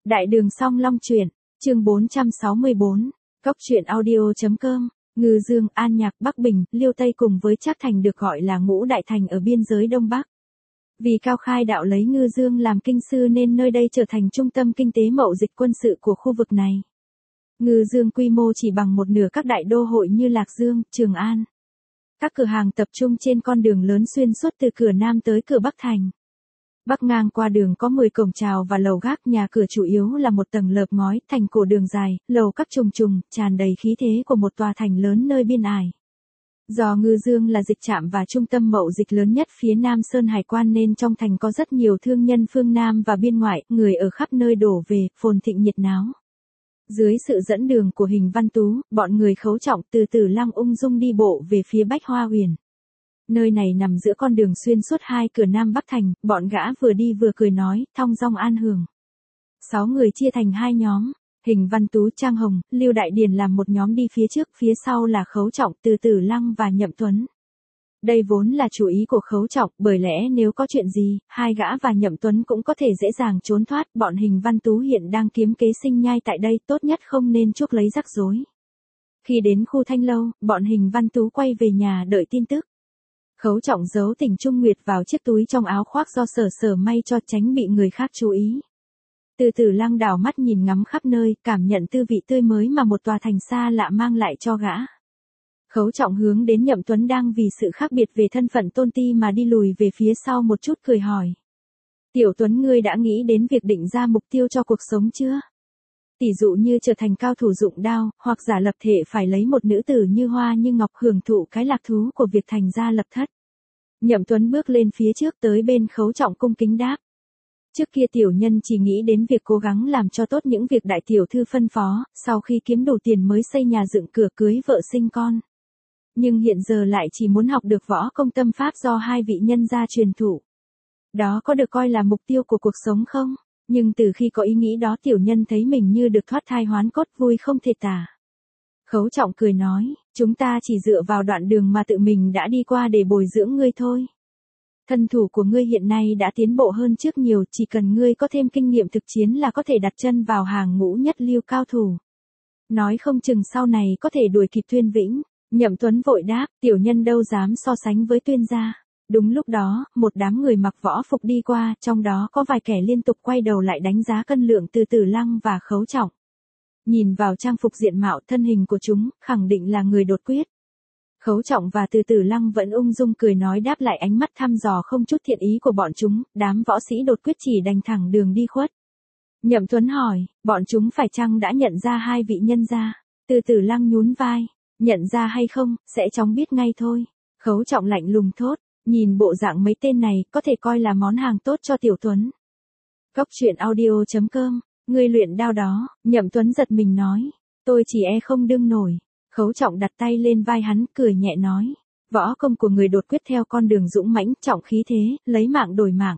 Đại đường Song Long truyện, chương 464, Cốc truyện audio.com, Ngư Dương, An Nhạc, Bắc Bình, Liêu Tây cùng với Trác Thành được gọi là ngũ đại thành ở biên giới Đông Bắc. Vì Cao Khai đạo lấy Ngư Dương làm kinh sư nên nơi đây trở thành trung tâm kinh tế mậu dịch quân sự của khu vực này. Ngư Dương quy mô chỉ bằng một nửa các đại đô hội như Lạc Dương, Trường An. Các cửa hàng tập trung trên con đường lớn xuyên suốt từ cửa Nam tới cửa Bắc thành. Bắc ngang qua đường có 10 cổng chào và lầu gác, nhà cửa chủ yếu là một tầng lợp ngói, thành cổ đường dài, lầu các trùng trùng, tràn đầy khí thế của một tòa thành lớn nơi biên ải. Do Ngư Dương là dịch trạm và trung tâm mậu dịch lớn nhất phía Nam Sơn Hải quan nên trong thành có rất nhiều thương nhân phương Nam và biên ngoại, người ở khắp nơi đổ về, phồn thịnh nhiệt náo. Dưới sự dẫn đường của Hình Văn Tú, bọn người Khấu Trọng từ Tử Lăng ung dung đi bộ về phía Bách Hoa Huyền. Nơi này nằm giữa con đường xuyên suốt hai cửa Nam Bắc thành, bọn gã vừa đi vừa cười nói, thong dong an hưởng. 6 người chia thành hai nhóm, Hình Văn Tú, Trang Hồng, Lưu Đại Điền làm một nhóm đi phía trước, phía sau là Khấu Trọng, từ Tử Lăng và Nhậm Tuấn. Đây vốn là chủ ý của Khấu Trọng, bởi lẽ nếu có chuyện gì, hai gã và Nhậm Tuấn cũng có thể dễ dàng trốn thoát, bọn Hình Văn Tú hiện đang kiếm kế sinh nhai tại đây, tốt nhất không nên chuốc lấy rắc rối. Khi đến khu Thanh Lâu, bọn Hình Văn Tú quay về nhà đợi tin tức. Khấu Trọng giấu Tình Trung Nguyệt vào chiếc túi trong áo khoác do Sở Sở may cho tránh bị người khác chú ý. Từ Tử Lăng đảo mắt nhìn ngắm khắp nơi, cảm nhận tư vị tươi mới mà một tòa thành xa lạ mang lại cho gã. Khấu Trọng hướng đến Nhậm Tuấn đang vì sự khác biệt về thân phận tôn ti mà đi lùi về phía sau một chút, cười hỏi. Tiểu Tuấn, ngươi đã nghĩ đến việc định ra mục tiêu cho cuộc sống chưa? Tỷ dụ như trở thành cao thủ dụng đao, hoặc giả lập thể phải lấy một nữ tử như Hoa như Ngọc hưởng thụ cái lạc thú của việc thành gia lập thất. Nhậm Tuấn bước lên phía trước tới bên Khấu Trọng cung kính đáp. Trước kia tiểu nhân chỉ nghĩ đến việc cố gắng làm cho tốt những việc đại tiểu thư phân phó, sau khi kiếm đủ tiền mới xây nhà dựng cửa cưới vợ sinh con. Nhưng hiện giờ lại chỉ muốn học được võ công tâm pháp do hai vị nhân gia truyền thụ. Đó có được coi là mục tiêu của cuộc sống không? Nhưng từ khi có ý nghĩ đó tiểu nhân thấy mình như được thoát thai hoán cốt, vui không thể tả. Khấu Trọng cười nói, chúng ta chỉ dựa vào đoạn đường mà tự mình đã đi qua để bồi dưỡng ngươi thôi. Thân thủ của ngươi hiện nay đã tiến bộ hơn trước nhiều, chỉ cần ngươi có thêm kinh nghiệm thực chiến là có thể đặt chân vào hàng ngũ nhất lưu cao thủ. Nói không chừng sau này có thể đuổi kịp Tuyên Vĩnh. Nhậm Tuấn vội đáp, tiểu nhân đâu dám so sánh với Tuyên gia. Đúng lúc đó, một đám người mặc võ phục đi qua, trong đó có vài kẻ liên tục quay đầu lại đánh giá cân lượng từ Tử Lăng và Khấu Trọng. Nhìn vào trang phục diện mạo thân hình của chúng, khẳng định là người đột quyết. Khấu Trọng và từ Tử Lăng vẫn ung dung cười nói đáp lại ánh mắt thăm dò không chút thiện ý của bọn chúng, đám võ sĩ đột quyết chỉ đành thẳng đường đi khuất. Nhậm Tuấn hỏi, bọn chúng phải chăng đã nhận ra hai vị nhân gia? Từ Tử Lăng nhún vai, nhận ra hay không, sẽ chóng biết ngay thôi. Khấu Trọng lạnh lùng thốt. Nhìn bộ dạng mấy tên này, có thể coi là món hàng tốt cho Tiểu Tuấn. Cốc truyện audio.com, ngươi luyện đao đó, Nhậm Tuấn giật mình nói. Tôi chỉ không đương nổi. Khấu Trọng đặt tay lên vai hắn, cười nhẹ nói. Võ công của người đột quyết theo con đường dũng mãnh, trọng khí thế, lấy mạng đổi mạng.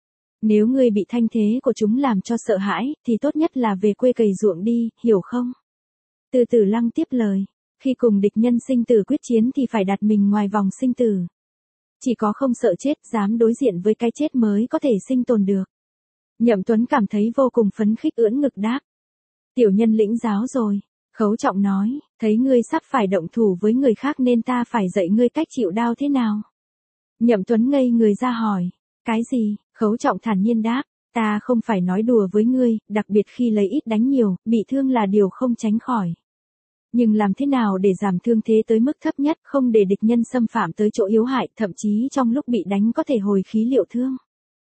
Nếu ngươi bị thanh thế của chúng làm cho sợ hãi, thì tốt nhất là về quê cày ruộng đi, hiểu không? Từ Tử Lăng tiếp lời. Khi cùng địch nhân sinh tử quyết chiến thì phải đặt mình ngoài vòng sinh tử. Chỉ có không sợ chết, dám đối diện với cái chết mới có thể sinh tồn được. Nhậm Tuấn cảm thấy vô cùng phấn khích, ưỡn ngực đáp. Tiểu nhân lĩnh giáo rồi. Khấu Trọng nói, thấy ngươi sắp phải động thủ với người khác nên ta phải dạy ngươi cách chịu đau thế nào. Nhậm Tuấn ngây người ra hỏi, cái gì? Khấu Trọng thản nhiên đáp, ta không phải nói đùa với ngươi, đặc biệt khi lấy ít đánh nhiều, bị thương là điều không tránh khỏi. Nhưng làm thế nào để giảm thương thế tới mức thấp nhất, không để địch nhân xâm phạm tới chỗ yếu hại, thậm chí trong lúc bị đánh có thể hồi khí liệu thương.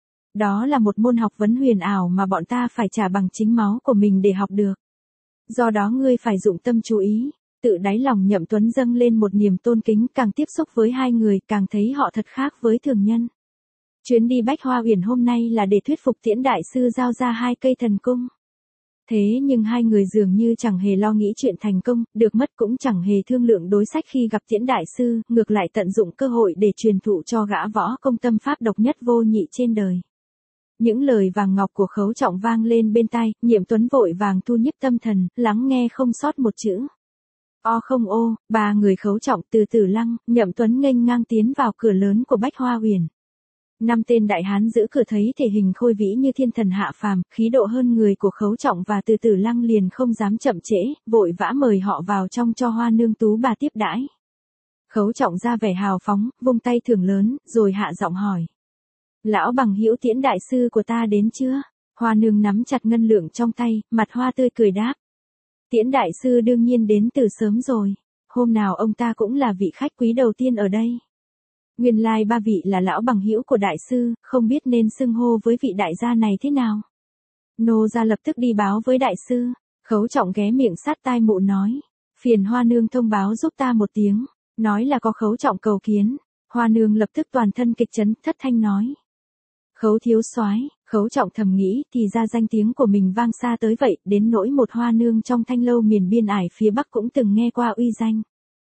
Đó là một môn học vấn huyền ảo mà bọn ta phải trả bằng chính máu của mình để học được. Do đó ngươi phải dụng tâm chú ý. Tự đáy lòng Nhậm Tuấn dâng lên một niềm tôn kính, càng tiếp xúc với hai người, càng thấy họ thật khác với thường nhân. Chuyến đi Bách Hoa Huyền hôm nay là để thuyết phục Tiễn đại sư giao ra 2 cây thần cung. Thế nhưng hai người dường như chẳng hề lo nghĩ chuyện thành công, được mất cũng chẳng hề thương lượng đối sách khi gặp Tiễn đại sư, ngược lại tận dụng cơ hội để truyền thụ cho gã võ công tâm pháp độc nhất vô nhị trên đời. Những lời vàng ngọc của Khấu Trọng vang lên bên tai, Nhậm Tuấn vội vàng thu nhiếp tâm thần, lắng nghe không sót một chữ. Không ô, 3 người Khấu Trọng, từ Tử Lăng, Nhậm Tuấn nghênh ngang tiến vào cửa lớn của Bách Hoa Huyền. Năm tên đại hán giữ cửa thấy thể hình khôi vĩ như thiên thần hạ phàm, khí độ hơn người của Khấu Trọng và Từ Tử Lăng liền không dám chậm trễ, vội vã mời họ vào trong cho Hoa Nương tú bà tiếp đãi. Khấu Trọng ra vẻ hào phóng, vung tay thưởng lớn, rồi hạ giọng hỏi. Lão bằng hữu Tiễn đại sư của ta đến chưa? Hoa Nương nắm chặt ngân lượng trong tay, mặt hoa tươi cười đáp. Tiễn đại sư đương nhiên đến từ sớm rồi, hôm nào ông ta cũng là vị khách quý đầu tiên ở đây. Nguyên lai ba vị là lão bằng hữu của đại sư, không biết nên xưng hô với vị đại gia này thế nào. Nô gia lập tức đi báo với đại sư. Khấu Trọng ghé miệng sát tai mụ nói. Phiền Hoa Nương thông báo giúp ta một tiếng, nói là có Khấu Trọng cầu kiến. Hoa Nương lập tức toàn thân kịch chấn, thất thanh nói. Khấu thiếu soái. Khấu Trọng thầm nghĩ thì ra danh tiếng của mình vang xa tới vậy, đến nỗi một Hoa Nương trong Thanh Lâu miền biên ải phía Bắc cũng từng nghe qua uy danh.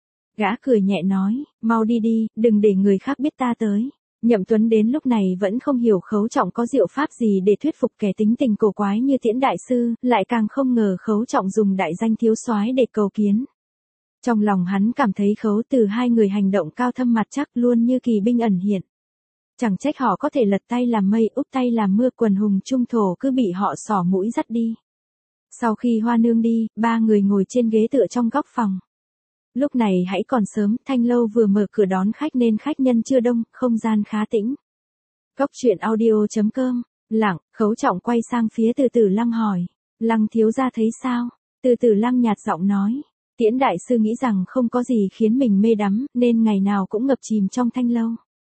Gã cười nhẹ nói, mau đi đi, đừng để người khác biết ta tới. Nhậm Tuấn đến lúc này vẫn không hiểu Khấu Trọng có diệu pháp gì để thuyết phục kẻ tính tình cổ quái như Tiễn đại sư, lại càng không ngờ Khấu Trọng dùng đại danh thiếu soái để cầu kiến. Trong lòng hắn cảm thấy Khấu Từ hai người hành động cao thâm mặt chắc luôn như kỳ binh ẩn hiện. Chẳng trách họ có thể lật tay làm mây úp tay làm mưa, quần hùng trung thổ cứ bị họ xỏ mũi dắt đi. Sau khi Hoa Nương đi, ba người ngồi trên ghế tựa trong góc phòng. Lúc này hãy còn sớm, Thanh Lâu vừa mở cửa đón khách nên khách nhân chưa đông, không gian khá tĩnh. Cốc truyện audio.com, lặng, Khấu Trọng quay sang phía Từ Tử Lăng hỏi. Lăng thiếu gia thấy sao? Từ Tử Lăng nhạt giọng nói. Tiễn đại sư nghĩ rằng không có gì khiến mình mê đắm, nên ngày nào cũng ngập chìm trong Thanh Lâu.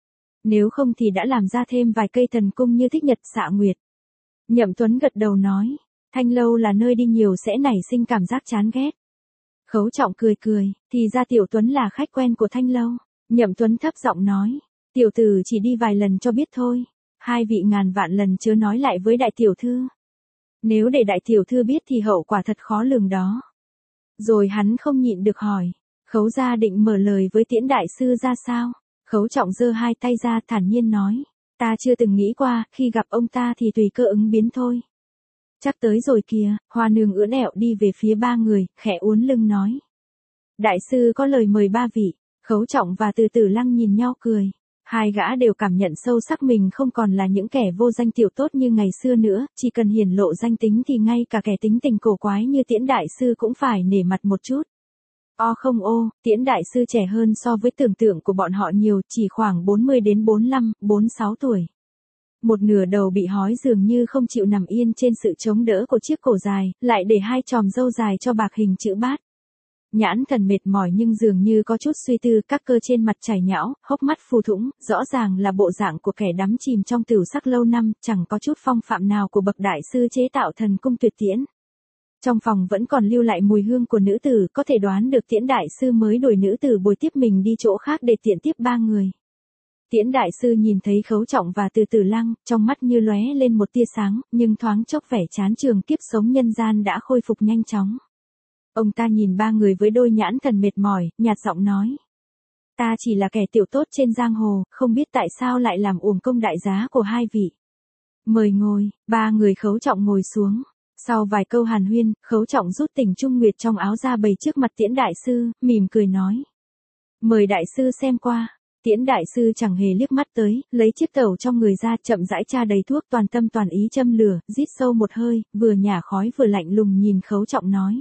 Nếu không thì đã làm ra thêm vài cây thần cung như Thích Nhật Xạ Nguyệt. Nhậm Tuấn gật đầu nói. Thanh Lâu là nơi đi nhiều sẽ nảy sinh cảm giác chán ghét. Khấu Trọng cười cười, thì ra Tiểu Tuấn là khách quen của Thanh Lâu. Nhậm Tuấn thấp giọng nói, tiểu tử chỉ đi vài lần cho biết thôi, hai vị ngàn vạn lần chớ nói lại với đại tiểu thư. Nếu để đại tiểu thư biết thì hậu quả thật khó lường đó. Rồi hắn không nhịn được hỏi, Khấu gia định mở lời với Tiễn đại sư ra sao? Khấu Trọng giơ hai tay ra thản nhiên nói, ta chưa từng nghĩ qua, khi gặp ông ta thì tùy cơ ứng biến thôi. Chắc tới rồi kìa. Hoa Nương ưỡn ẹo đi về phía ba người, khẽ uốn lưng nói. Đại sư có lời mời ba vị. Khấu Trọng và Từ Tử Lăng nhìn nhau cười. Hai gã đều cảm nhận sâu sắc mình không còn là những kẻ vô danh tiểu tốt như ngày xưa nữa, chỉ cần hiển lộ danh tính thì ngay cả kẻ tính tình cổ quái như Tiễn đại sư cũng phải nể mặt một chút. Không Tiễn đại sư trẻ hơn so với tưởng tượng của bọn họ nhiều, chỉ khoảng 40 đến 45, 46 tuổi. Một nửa đầu bị hói dường như không chịu nằm yên trên sự chống đỡ của chiếc cổ dài, lại để hai chòm râu dài cho bạc hình chữ bát. Nhãn Thần mệt mỏi nhưng dường như có chút suy tư, các cơ trên mặt chảy nhão, hốc mắt phù thủng, rõ ràng là bộ dạng của kẻ đắm chìm trong tửu sắc lâu năm, chẳng có chút phong phạm nào của bậc đại sư chế tạo thần cung tuyệt tiễn. Trong phòng vẫn còn lưu lại mùi hương của nữ tử, có thể đoán được Tiễn đại sư mới đuổi nữ tử bồi tiếp mình đi chỗ khác để tiện tiếp ba người. Tiễn đại sư nhìn thấy Khấu Trọng và Từ Tử Lăng, trong mắt như lóe lên một tia sáng, nhưng thoáng chốc vẻ chán trường kiếp sống nhân gian đã khôi phục nhanh chóng. Ông ta nhìn ba người với đôi nhãn thần mệt mỏi, nhạt giọng nói. Ta chỉ là kẻ tiểu tốt trên giang hồ, không biết tại sao lại làm uổng công đại giá của hai vị. Mời ngồi. Ba người Khấu Trọng ngồi xuống. Sau vài câu hàn huyên, Khấu Trọng rút Tình Trung Nguyệt trong áo ra bày trước mặt Tiễn đại sư, mỉm cười nói. Mời đại sư xem qua. Tiễn đại sư chẳng hề liếc mắt tới, lấy chiếc tẩu trong người ra, chậm rãi tra đầy thuốc, toàn tâm toàn ý châm lửa, rít sâu một hơi, vừa nhả khói vừa lạnh lùng nhìn Khấu Trọng nói.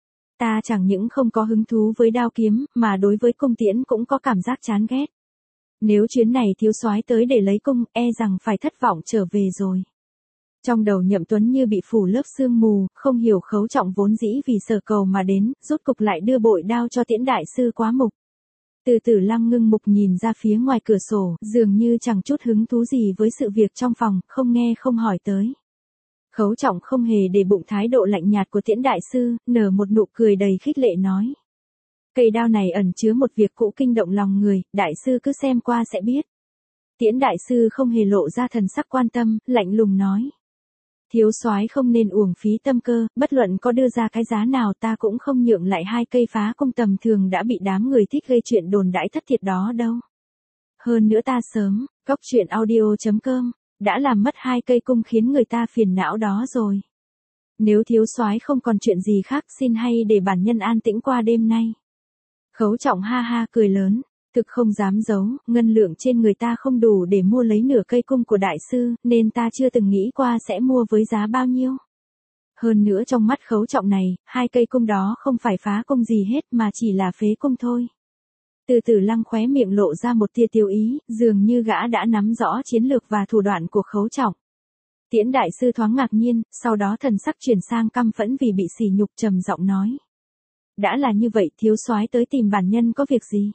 Ta chẳng những không có hứng thú với đao kiếm, mà đối với cung tiễn cũng có cảm giác chán ghét. Nếu chuyến này thiếu soái tới để lấy cung, e rằng phải thất vọng trở về rồi. Trong đầu Nhậm Tuấn như bị phủ lớp sương mù, không hiểu Khấu Trọng vốn dĩ vì sở cầu mà đến, rốt cục lại đưa bội đao cho Tiễn đại sư quá mục. Từ Tử Lăng ngưng mục nhìn ra phía ngoài cửa sổ, dường như chẳng chút hứng thú gì với sự việc trong phòng, không nghe không hỏi tới. Khấu Trọng không hề để bụng thái độ lạnh nhạt của Tiễn đại sư, nở một nụ cười đầy khích lệ nói. Cây đao này ẩn chứa một việc cũ kinh động lòng người, đại sư cứ xem qua sẽ biết. Tiễn đại sư không hề lộ ra thần sắc quan tâm, lạnh lùng nói. Thiếu soái không nên uổng phí tâm cơ, bất luận có đưa ra cái giá nào ta cũng không nhượng lại hai cây phá cung tầm thường đã bị đám người thích gây chuyện đồn đãi thất thiệt đó đâu. Hơn nữa ta sớm, cốc truyện audio.com, đã làm mất hai cây cung khiến người ta phiền não đó rồi. Nếu thiếu soái không còn chuyện gì khác, xin hay để bản nhân an tĩnh qua đêm nay. Khấu Trọng ha ha cười lớn, Thực không dám giấu, ngân lượng trên người ta không đủ để mua lấy nửa cây cung của đại sư, nên ta chưa từng nghĩ qua sẽ mua với giá bao nhiêu. Hơn nữa trong mắt Khấu Trọng này, 2 cây cung đó không phải phá cung gì hết mà chỉ là phế cung thôi. Từ Tử Lăng khóe miệng lộ ra một tia tiêu ý, dường như gã đã nắm rõ chiến lược và thủ đoạn của Khấu Trọng. Tiễn đại sư thoáng ngạc nhiên, sau đó thần sắc chuyển sang căm phẫn vì bị sỉ nhục, trầm giọng nói. Đã là như vậy, thiếu soái tới tìm bản nhân có việc gì?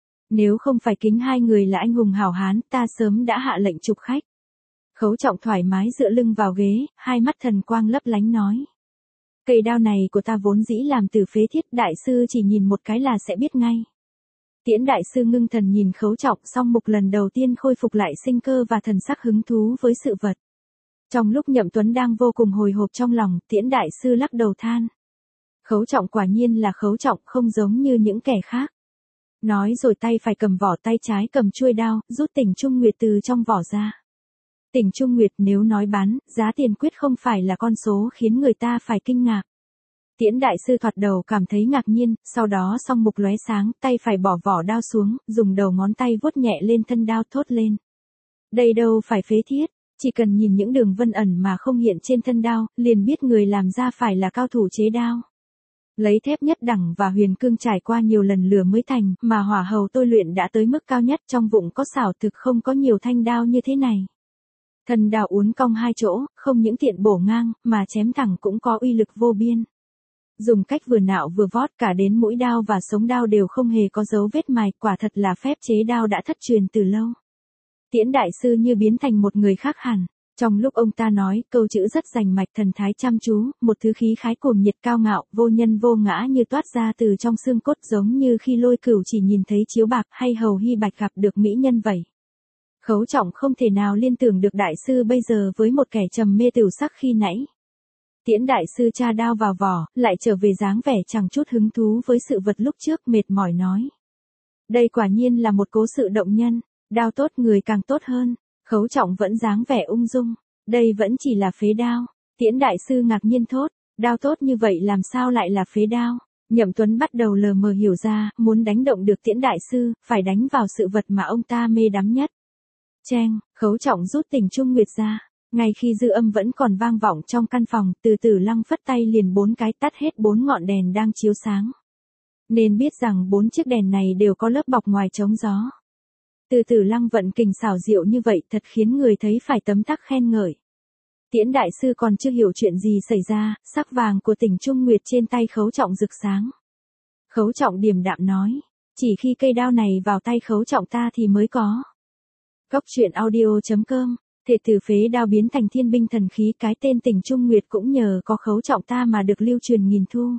Nếu không phải kính hai người là anh hùng hảo hán, ta sớm đã hạ lệnh chụp khách. Khấu Trọng thoải mái dựa lưng vào ghế, hai mắt thần quang lấp lánh nói. Cây đao này của ta vốn dĩ làm từ phế thiết, đại sư chỉ nhìn một cái là sẽ biết ngay. Tiễn đại sư ngưng thần nhìn Khấu Trọng, song mục lần đầu tiên khôi phục lại sinh cơ và thần sắc hứng thú với sự vật. Trong lúc Nhậm Tuấn đang vô cùng hồi hộp trong lòng, Tiễn đại sư lắc đầu than. Khấu Trọng quả nhiên là Khấu Trọng, không giống như những kẻ khác. Nói rồi tay phải cầm vỏ, tay trái cầm chuôi đao, rút Tỉnh Trung Nguyệt từ trong vỏ ra. Tỉnh Trung Nguyệt nếu nói bán, giá tiền quyết không phải là con số khiến người ta phải kinh ngạc. Tiễn đại sư thoạt đầu cảm thấy ngạc nhiên, sau đó song mục lóe sáng, tay phải bỏ vỏ đao xuống, dùng đầu ngón tay vuốt nhẹ lên thân đao, thốt lên. Đây đâu phải phế thiết, chỉ cần nhìn những đường vân ẩn mà không hiện trên thân đao, liền biết người làm ra phải là cao thủ chế đao. Lấy thép nhất đẳng và huyền cương trải qua nhiều lần lửa mới thành, mà hỏa hầu tôi luyện đã tới mức cao nhất, trong vụng có xảo thực không có nhiều thanh đao như thế này. Thân đao uốn cong hai chỗ, không những tiện bổ ngang, mà chém thẳng cũng có uy lực vô biên. Dùng cách vừa nạo vừa vót, cả đến mũi đao và sống đao đều không hề có dấu vết mài, quả thật là phép chế đao đã thất truyền từ lâu. Tiễn đại sư như biến thành một người khác hẳn. Trong lúc ông ta nói, câu chữ rất rành mạch, thần thái chăm chú, một thứ khí khái cuồng nhiệt cao ngạo, vô nhân vô ngã như toát ra từ trong xương cốt, giống như khi Lôi Cửu chỉ nhìn thấy chiếu bạc hay Hầu Hy Bạch gặp được mỹ nhân vậy. Khấu Trọng không thể nào liên tưởng được đại sư bây giờ với một kẻ trầm mê tửu sắc khi nãy. Tiễn đại sư tra đao vào vỏ, lại trở về dáng vẻ chẳng chút hứng thú với sự vật lúc trước, mệt mỏi nói. Đây quả nhiên là một cố sự động nhân, đao tốt người càng tốt hơn. Khấu Trọng vẫn dáng vẻ ung dung, đây vẫn chỉ là phế đao. Tiễn đại sư ngạc nhiên thốt, đao tốt như vậy làm sao lại là phế đao? Nhậm Tuấn bắt đầu lờ mờ hiểu ra, muốn đánh động được Tiễn đại sư, phải đánh vào sự vật mà ông ta mê đắm nhất. Cheng, Khấu Trọng rút Tỉnh Trung Nguyệt ra, ngay khi dư âm vẫn còn vang vọng trong căn phòng, từ Tử Lăng phất tay liền 4 cái tắt hết 4 ngọn đèn đang chiếu sáng. Nên biết rằng 4 chiếc đèn này đều có lớp bọc ngoài chống gió. Từ Tử Lăng vận kình xảo diệu như vậy thật khiến người thấy phải tấm tắc khen ngợi. Tiễn đại sư còn chưa hiểu chuyện gì xảy ra, sắc vàng của Tỉnh Trung Nguyệt trên tay Khấu Trọng rực sáng. Khấu Trọng điềm đạm nói, chỉ khi cây đao này vào tay Khấu Trọng ta thì mới có. Góc truyện audio.com, thể từ phế đao biến thành thiên binh thần khí, cái tên Tỉnh Trung Nguyệt cũng nhờ có Khấu Trọng ta mà được lưu truyền nghìn thu.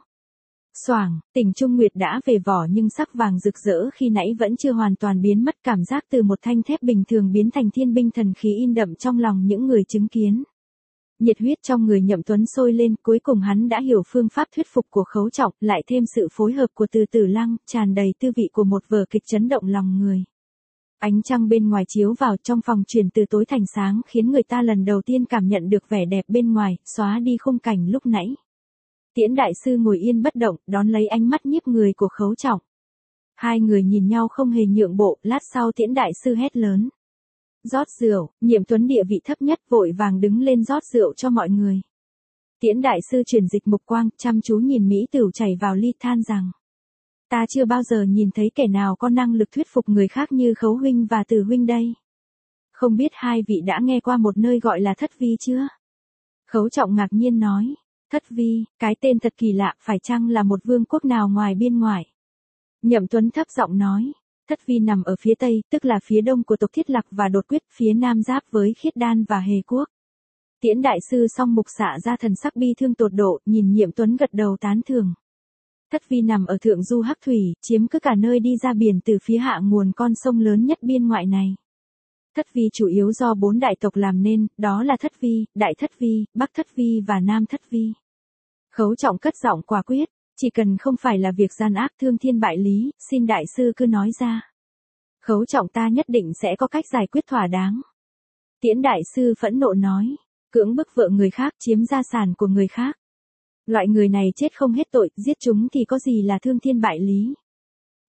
Xoảng, Tỉnh Trung Nguyệt đã về vỏ nhưng sắc vàng rực rỡ khi nãy vẫn chưa hoàn toàn biến mất, cảm giác từ một thanh thép bình thường biến thành thiên binh thần khí in đậm trong lòng những người chứng kiến. Nhiệt huyết trong người Nhậm Tuấn sôi lên, cuối cùng hắn đã hiểu phương pháp thuyết phục của Khấu Trọng, lại thêm sự phối hợp của Từ Tử Lăng, tràn đầy tư vị của một vở kịch chấn động lòng người. Ánh trăng bên ngoài chiếu vào, trong phòng chuyển từ tối thành sáng, khiến người ta lần đầu tiên cảm nhận được vẻ đẹp bên ngoài, xóa đi khung cảnh lúc nãy. Tiễn đại sư ngồi yên bất động, đón lấy ánh mắt nhiếp người của Khấu Trọng. Hai người nhìn nhau không hề nhượng bộ, lát sau Tiễn đại sư hét lớn. Rót rượu, Nhậm Tuấn địa vị thấp nhất vội vàng đứng lên rót rượu cho mọi người. Tiễn đại sư chuyển dịch mục quang, chăm chú nhìn mỹ tửu chảy vào ly, than rằng. Ta chưa bao giờ nhìn thấy kẻ nào có năng lực thuyết phục người khác như Khấu huynh và Từ huynh đây. Không biết hai vị đã nghe qua một nơi gọi là Thất Vi chưa? Khấu Trọng ngạc nhiên nói. Thất Vi, cái tên thật kỳ lạ, phải chăng là một vương quốc nào ngoài biên ngoại? Nhậm Tuấn thấp giọng nói. Thất Vi nằm ở phía tây, tức là phía đông của tộc Thiết Lạc và Đột Quyết, phía nam giáp với Khiết Đan và Hề Quốc. Tiễn đại sư song mục xạ ra thần sắc bi thương tột độ, nhìn Nhậm Tuấn gật đầu tán thưởng. Thất Vi nằm ở thượng du Hắc Thủy, chiếm cứ cả nơi đi ra biển từ phía hạ nguồn con sông lớn nhất biên ngoại này. Thất Vi chủ yếu do 4 đại tộc làm nên, đó là Thất Vi, Đại Thất Vi, Bắc Thất Vi và Nam Thất Vi. Khấu Trọng cất giọng quả quyết, chỉ cần không phải là việc gian ác thương thiên bại lý, xin đại sư cứ nói ra. Khấu Trọng ta nhất định sẽ có cách giải quyết thỏa đáng. Tiễn đại sư phẫn nộ nói, cưỡng bức vợ người khác, chiếm gia sản của người khác. Loại người này chết không hết tội, giết chúng thì có gì là thương thiên bại lý.